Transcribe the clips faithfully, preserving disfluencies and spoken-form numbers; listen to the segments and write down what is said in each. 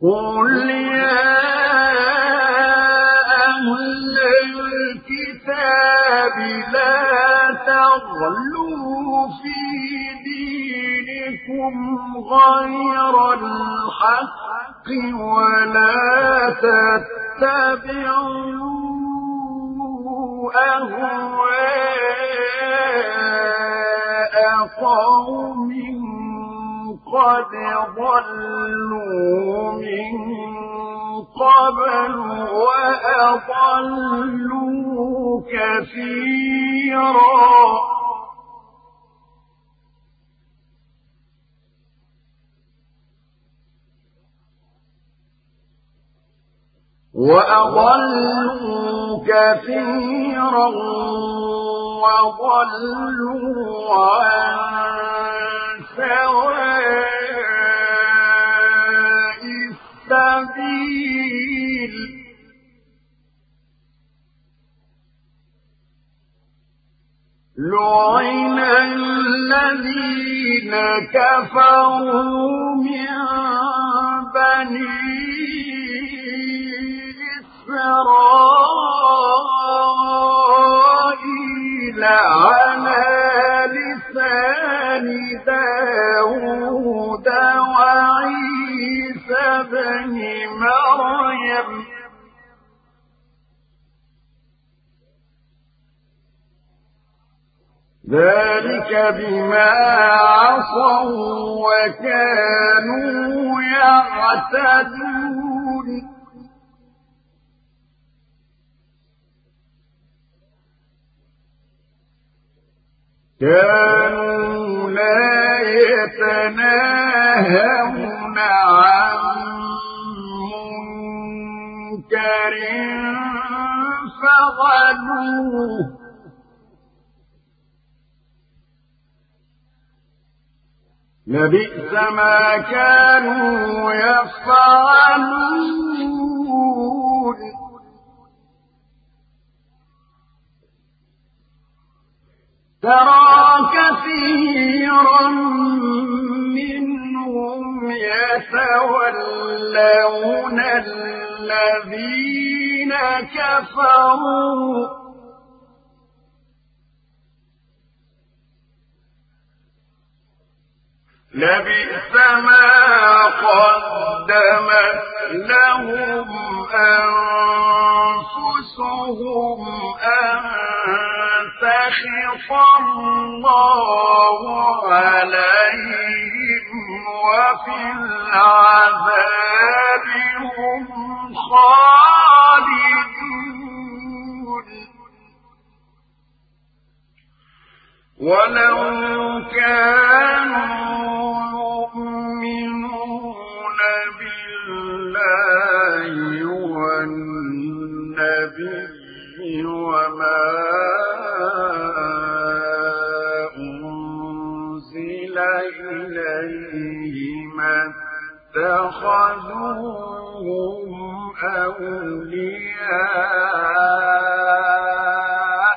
قل يا أهل الكتاب لا تغلوا في دينكم غير الحق ولا تتبعوا أهواء قوم قد ضلوا من قبل وأضلوا كثيرا وأضلوا كثيرا وضلوا عن سواء السبيل لعن الذين كفروا من بني إسرائيل على لسان داود وعيسى بن مريم ذلك بما عصوا وكانوا يعتدون كانوا لا يتناهون عن منكر فعلوه لبئس ما كانوا يفعلون ترى كثيرا منهم يتولون الذين كفروا لبئس ما قدمت لهم أنفسهم أن سخط الله عليهم وفي العذاب هم خالدون ولو كانوا يؤمنون بالله والنبي وما أنزل إليه ما اتخذوهم أولياء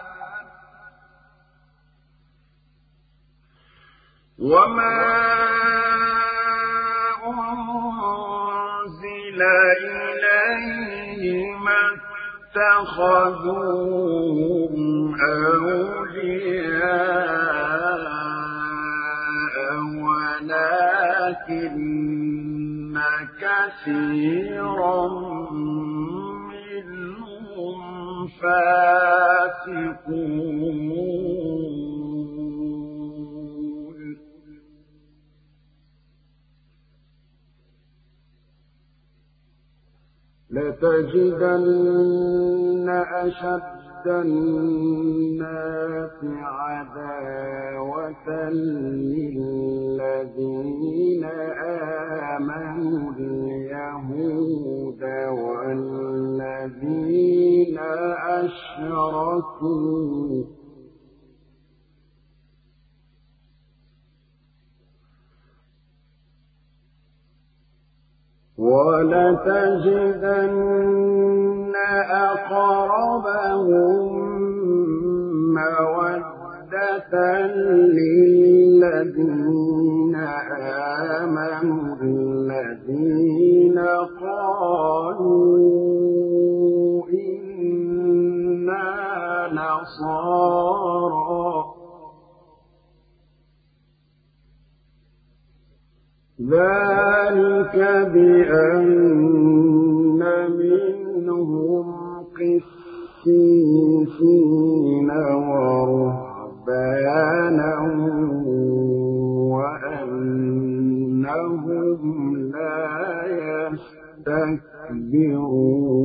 وما أنزل إليه ما اتخذوهم أولياء ولكن كثيرا منهم فاسقون لتجدن أشد الناس عداوة للذين آمنوا اليهود والذين أشركوا ولتجدن أقربهم مودة للذين آمنوا الذين الذين قالوا إنا نصارى ذلك بأن منهم قسيسين ورهبانا وأنهم لا يستكبرون